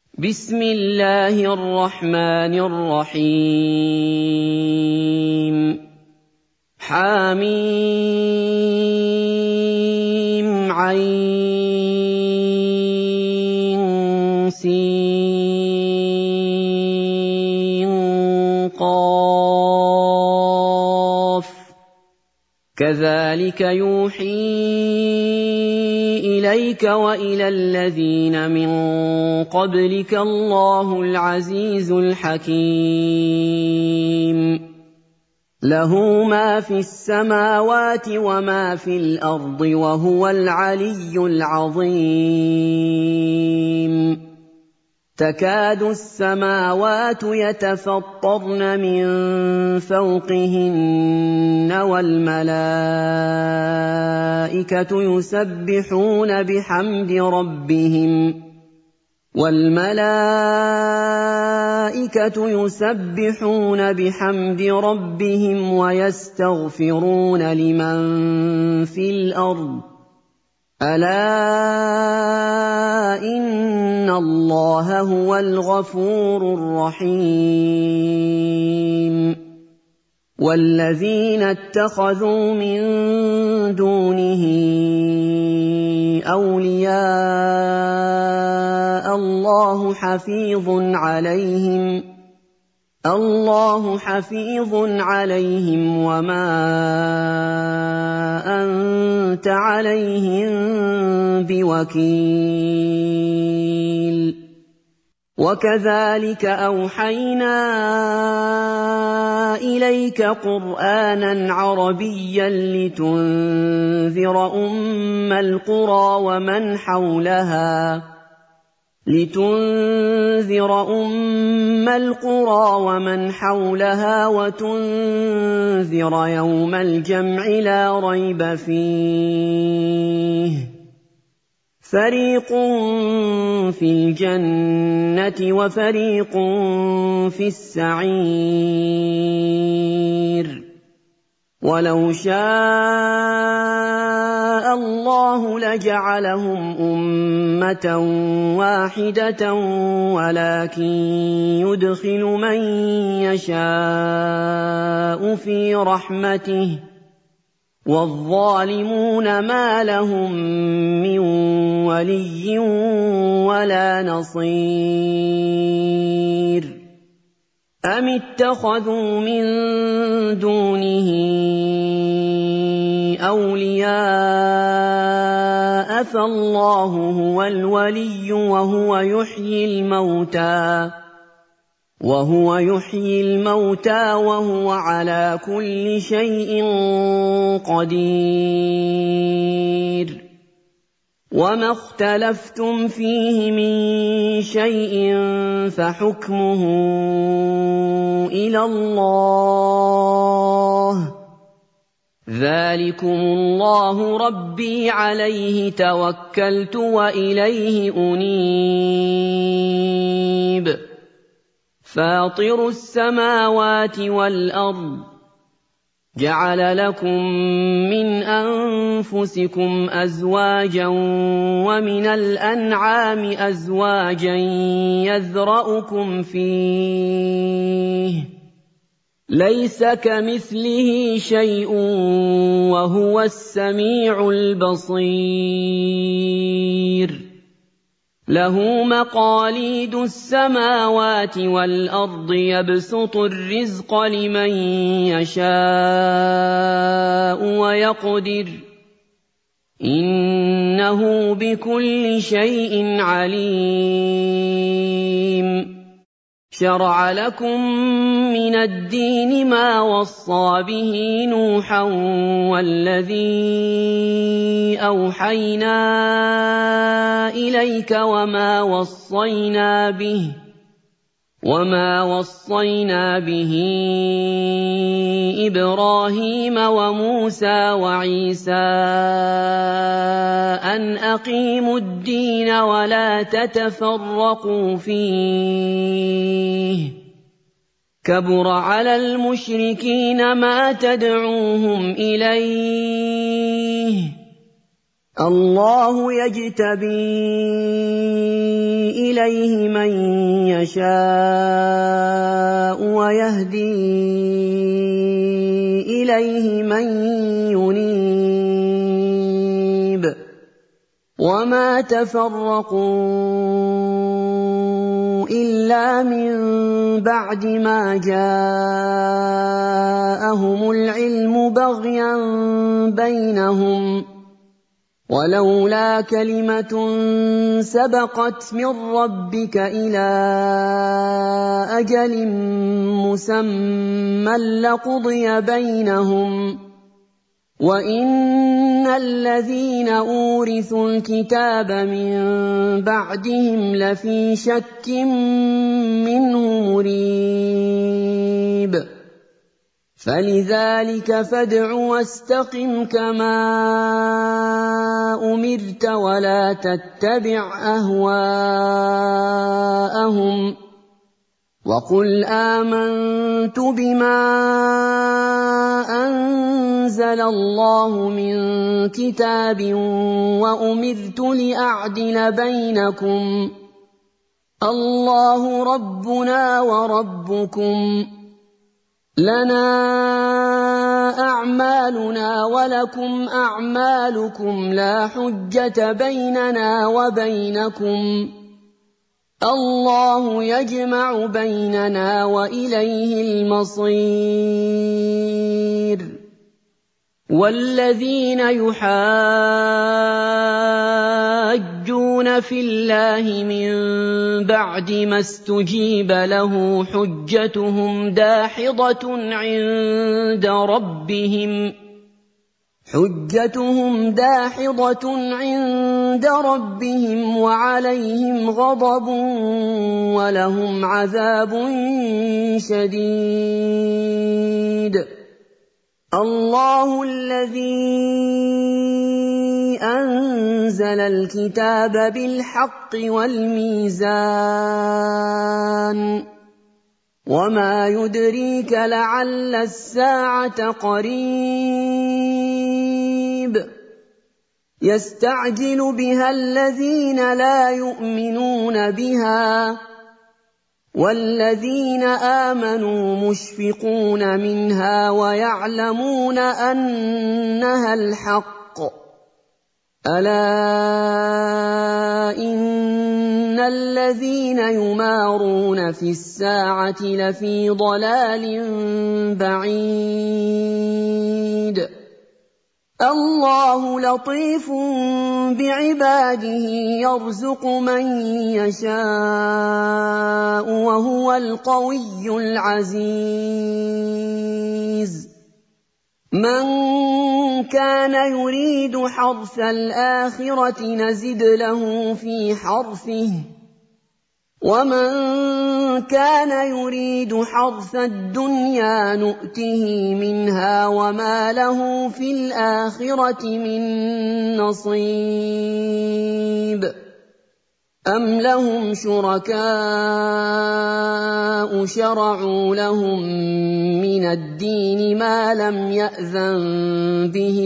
بسم الله الرحمن الرحيم حم عين سين قاف كذلك يوحي إليك وإلى الذين من قبلك الله العزيز الحكيم له ما في السماوات وما في الأرض وهو العلي العظيم تكاد السماوات يتفطرن من فوقهن والملائكة يسبحون بحمد ربهم ويستغفرون لمن في الأرض ألا إن الله هو الغفور الرحيم والذين اتخذوا من دونه أولياء الله حفيظ عليهم وما أنت عليهم بوكيل وكذلك أوحينا إليك قرآنا عربيا لتنذر أم القرى ومن حولها وتنذر يوم الجمع لا ريب فيه فريق في الجنة وفريق في السعير ولو شاء الله لجعلهم أمة واحدة ولكن يدخل من يشاء في رحمته والظالمون ما لهم من ولي ولا نصير أم اتخذوا من دونه أولياء فالله هو الولي وهو يحيي الموتى وهو على كل شيء قدير وما اختلفتم فيه من شيء فحكمه إلى الله ذلكم الله ربي عليه توكلت وإليه أنيب فاطر السماوات والأرض جعل لكم من أنفسكم أزواجا ومن الأنعام أزواجا يذرأكم فيه ليس كمثله شيء وهو السميع البصير له مقاليد السماوات والأرض يبسط الرزق لمن يشاء ويقدر إنه بكل شيء عليم شرع لكم من الدين ما وصى به نوحا والذي أوحينا إليك وما وصينا به إبراهيم وموسى وعيسى أن أقيموا الدين ولا تتفرقوا فيه كبر على المشركين ما تدعوهم إليه الله يجتبي إليه من يشاء ويهدي إليه من ينيب وما تفرقوا إلا من بعد ما جاءهم العلم بغيا بينهم ولولا كلمة سبقت من ربك إلى أجل مسمى لقضي بينهم وإن الذين أورثوا الكتاب من بعدهم لفي شك منه مريب فلذلك فادع واستقم كما أمرت ولا تتبع أهواءهم وقل آمنت بما أنزل الله من كتاب وأمرت لأعدل بينكم الله ربنا وربكم لنا أعمالنا ولكم أعمالكم لا حجة بيننا وبينكم الله يجمع بيننا وإليه المصير والذين يحاجون في الله من بعد ما استجيب له حجتهم داحضة عند ربهم وعليهم غضب ولهم عذاب شديد الله الذي أنزل الكتاب بالحق والميزان وما يدريك لعل الساعة قريب يستعجل بها الذين لا يؤمنون بها والذين آمنوا مشفقون منها ويعلمون أنها الحق ألا إن الذين يمارون في الساعة لفي ضلال بعيد الله لطيف بعباده يرزق من يشاء وهو القوي العزيز من كان يريد حرث الآخرة نزد له في حرثه ومن كان يريد حرث الدنيا نؤته منها وما له في الآخرة من نصيب أم لهم شركاء شرعوا لهم من الدين ما لم يأذن به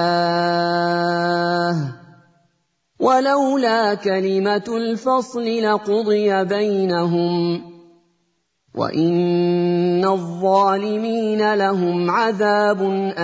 الله ولولا كلمة الفصل لقضي بينهم وإن الظالمين لهم عذاب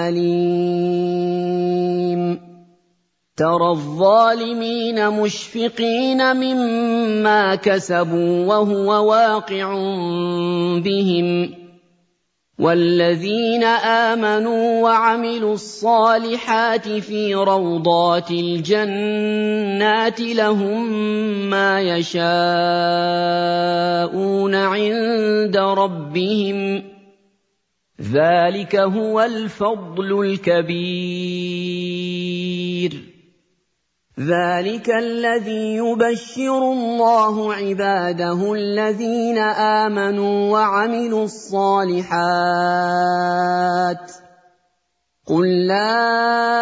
أليم ترى الظالمين مشفقين مما كسبوا وهو واقع بهم والذين آمنوا وعملوا الصالحات في روضات الجنات لهم ما يشاءون عند ربهم ذلك هو الفضل الكبير ذلك الذي يبشر الله عباده الذين آمنوا وعملوا الصالحات قل لا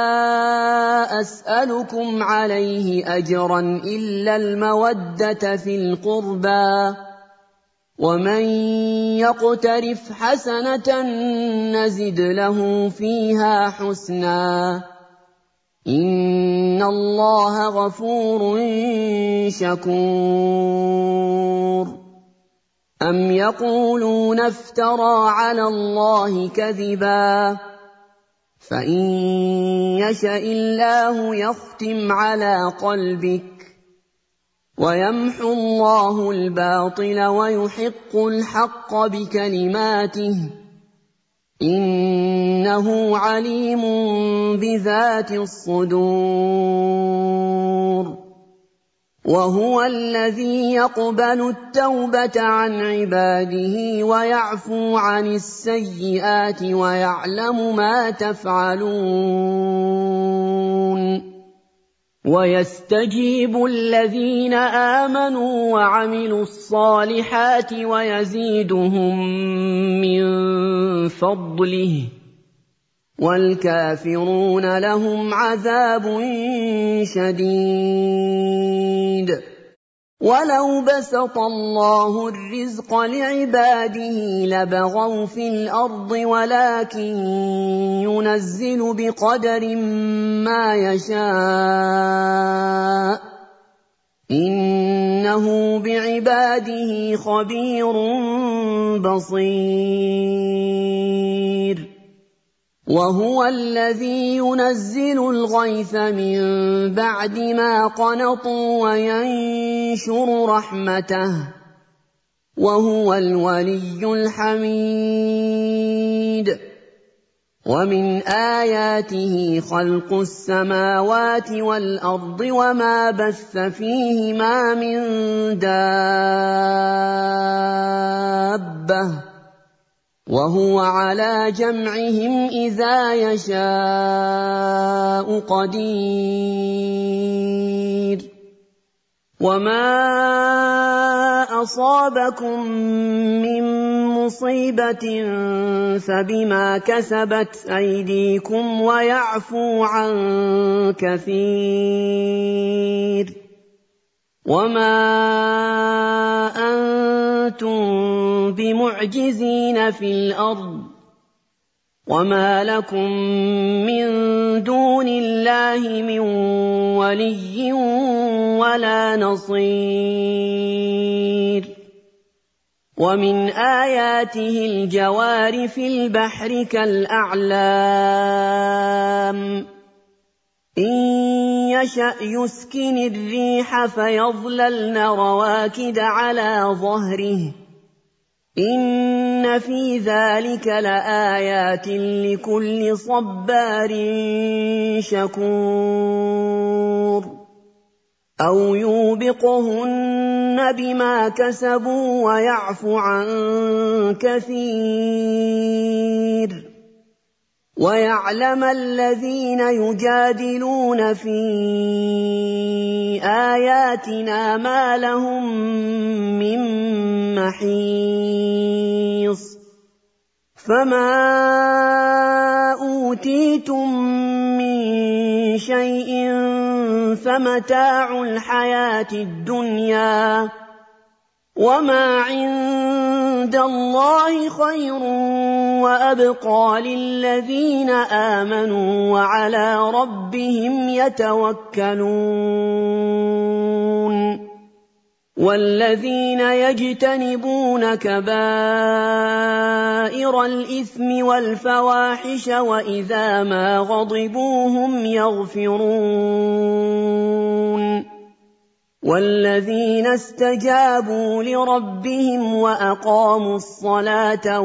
أسألكم عليه أجرا إلا المودة في القربى ومن يقترف حسنة نزد له فيها حسنا إِنَّ اللَّهَ غَفُورٌ شَكُورٌ أَمْ يَقُولُونَ افْتَرَىٰ عَلَى اللَّهِ كَذِبًا فَإِن يَشَإِ اللَّهُ يَخْتِمْ عَلَىٰ قَلْبِكَ وَيَمْحُ اللَّهُ الْبَاطِلَ وَيُحِقُّ الْحَقَّ بِكَلِمَاتِهِ ۚ إِنَّهُ عَلِيمٌ بِذَاتِ الصُّدُورِ وَهُوَ الَّذِي يَقْبَلُ التَّوْبَةَ عَنْ عِبَادِهِ وَيَعْفُو عَنِ السَّيِّئَاتِ وَيَعْلَمُ مَا تَفْعَلُونَ وَيَسْتَجِيبُ الَّذِينَ آمَنُوا وَعَمِلُوا الصَّالِحَاتِ وَيَزِيدُهُم مِّن فَضْلِهِ ۚ وَالْكَافِرُونَ لَهُمْ عَذَابٌ شَدِيدٌ وَلَوْ بَسَطَ اللَّهُ الرِّزْقَ لِعِبَادِهِ لَبَغَوْا فِي الْأَرْضِ وَلَٰكِن يُنَزِّلُ بِقَدَرٍ مَّا يَشَاءُ ۚ إِنَّهُ بِعِبَادِهِ خَبِيرٌ بَصِيرٌ وَهُوَ الَّذِي يُنَزِّلُ الْغَيْثَ مِن بَعْدِ مَا قَنَطُوا وَيَنشُرُ رَحْمَتَهُ ۚ وَهُوَ الْوَلِيُّ الْحَمِيدُ وَمِنْ آيَاتِهِ خَلْقُ السَّمَاوَاتِ وَالْأَرْضِ وَمَا بَثَّ فِيهِمَا مِن دَابَّةٍ ۚ وَهُوَ عَلَىٰ جَمْعِهِمْ إِذَا يَشَاءُ قَدِيرٌ وَمَا أَصَابَكُم مِّن مُّصِيبَةٍ فَبِمَا كَسَبَتْ أَيْدِيكُمْ وَيَعْفُو عَن كَثِيرٍ وَمَا أَنتُم بِمُعْجِزِينَ فِي الْأَرْضِ وَمَا لَكُم مِّن دُونِ اللَّهِ مِن وَلِيٍّ وَلَا نَصِيرٍ وَمِنْ آيَاتِهِ الْجَوَارِ فِي الْبَحْرِ كَالْأَعْلَامِ إِن يَشَأْ يُسْكِنِ الرِّيحَ فَيَظْلَلْنَ رَوَاكِدَ عَلَىٰ ظَهْرِهِ ۚ إِنَّ فِي ذَٰلِكَ لَآيَاتٍ لِّكُلِّ صَبَّارٍ شَكُورٍ أَوْ يُوبِقْهُنَّ بِمَا كَسَبُوا وَيَعْفُ عَن كَثِيرٍ وَيَعْلَمَ الَّذِينَ يُجَادِلُونَ فِي آيَاتِنَا مَا لَهُم مِّن مَّحِيصٍ فَمَا أُوتِيتُم مِّن شَيْءٍ فَمَتَاعُ الْحَيَاةِ الدُّنْيَا ۖ وَمَا عِندَ اللَّهِ خَيْرٌ وَأَبْقَىٰ لِلَّذِينَ آمَنُوا وَعَلَىٰ رَبِّهِمْ يَتَوَكَّلُونَ وَالَّذِينَ يَجْتَنِبُونَ كَبَائِرَ الْإِثْمِ وَالْفَوَاحِشَ وَإِذَا مَا غَضِبُوا هُمْ يَغْفِرُونَ وَالَّذِينَ اسْتَجَابُوا لِرَبِّهِمْ وَأَقَامُوا الصَّلَاةَ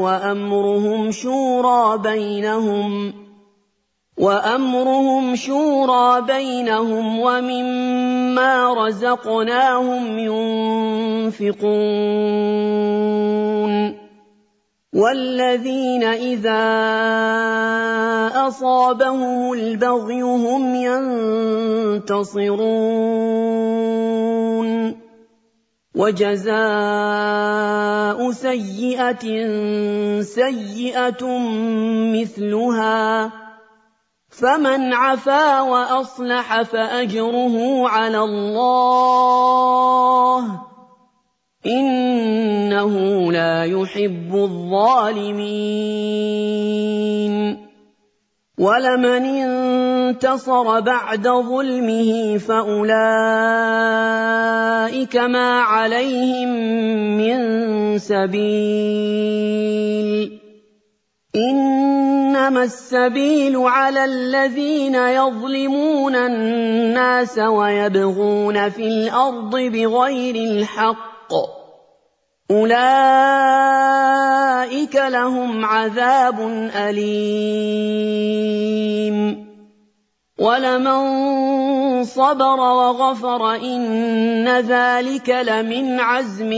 وَأَمْرُهُمْ شُورَىٰ بَيْنَهُمْ وَمِمَّا رَزَقْنَاهُمْ يُنفِقُونَ وَالَّذِينَ إِذَا أَصَابَهُمُ الْبَغْيُ هُمْ يَنتَصِرُونَ وَجَزَاءُ سَيِّئَةٍ سَيِّئَةٌ مِّثْلُهَا ۖ فَمَنْ عَفَا وَأَصْلَحَ فَأَجْرُهُ عَلَى اللَّهِ ۚ إِنَّهُ لَا يُحِبُّ الظَّالِمِينَ وَلَمَنِ انتصر بعد ظلمه فأولئك ما عليهم من سبيل إنما السبيل على الذين يظلمون الناس ويبغون في الأرض بغير الحق أولئك لهم عذاب أليم ولمن صبر وغفر إن ذلك لمن عزم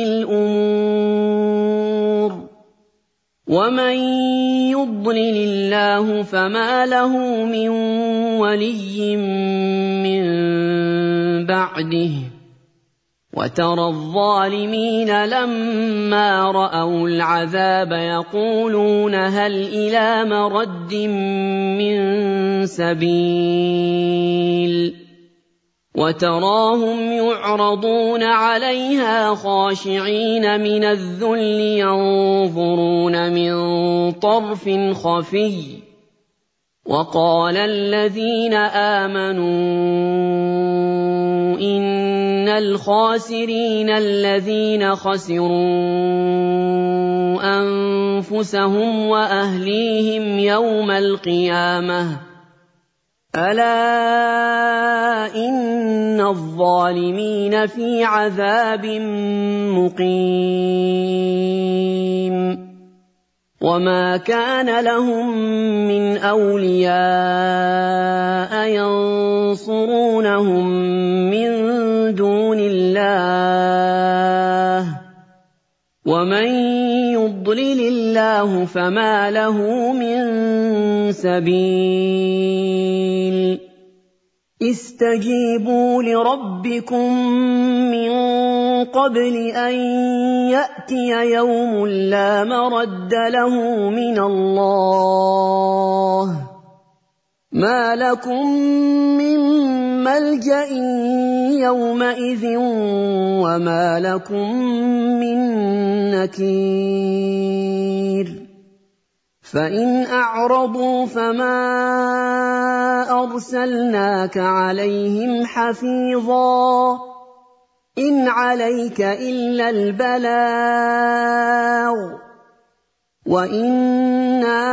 الأمور ومن يضلل الله فما له من ولي من بعده وترى الظالمين لما رأوا العذاب يقولون هل إلى مرد من سبيل وتراهم يعرضون عليها خاشعين من الذل ينظرون من طرف خفي وقال الذين آمنوا إن الخاسرين الذين خسروا أنفسهم وأهليهم يوم القيامة ألا إن الظالمين في عذاب مقيم وما كان لهم من أولياء ينصرونهم من دون الله ومن يضلل الله فما له من سبيل استجيبوا لربكم من قبل أن يأتي يوم لا مرد له من الله ما لكم من ملجأ يومئذ وما لكم من نكير فإن أعرضوا فما أرسلناك عليهم حفيظا إن عليك إلا البلاغ وإنا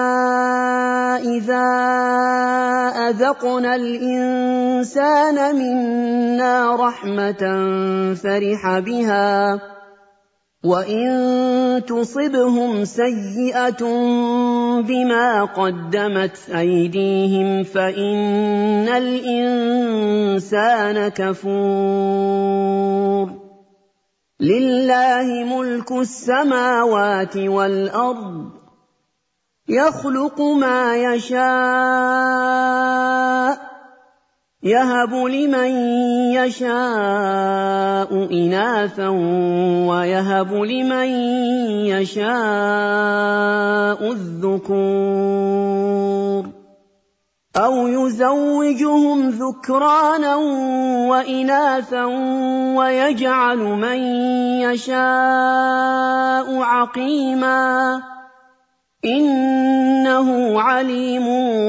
إذا أذقنا الإنسان منا رحمة فرح بها وإن تصبهم سيئة بما قدمت أيديهم فإن الإنسان كفور لله ملك السماوات والأرض يخلق ما يشاء يهب لمن يشاء إناثا ويهب لمن يشاء الذكور أو يزوجهم ذكرانا وإناثا ويجعل من يشاء عقيما إنه عليم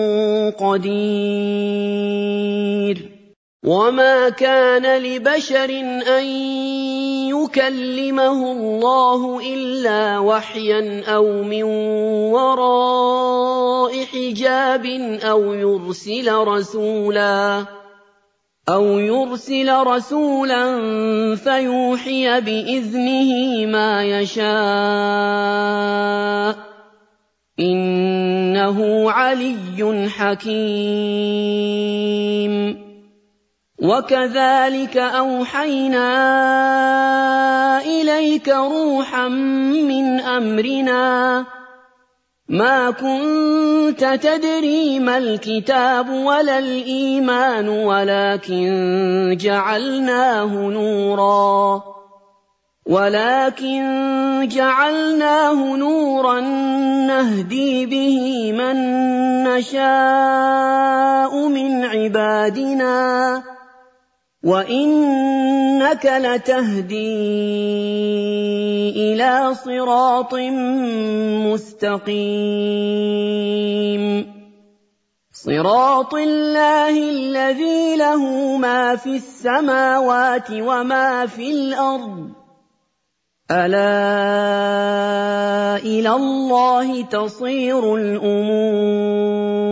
قدير وما كان لبشر أن يكلمه الله إلا وحيا أو من وراء حجاب أو يرسل رسولا فيوحي بإذنه ما يشاء إنه علي حكيم وكذلك أوحينا إليك روحا من أمرنا ما كنت تدري ما الكتاب ولا الإيمان ولكن جعلناه نورا نهدي به من نشاء من عبادنا وإنك لتهدي إلى صراط مستقيم صِرَاطِ اللَّهِ الَّذِي لَهُ مَا فِي السَّمَاوَاتِ وَمَا فِي الْأَرْضِ ۗ أَلَا إِلَى اللَّهِ تَصِيرُ الْأُمُورُ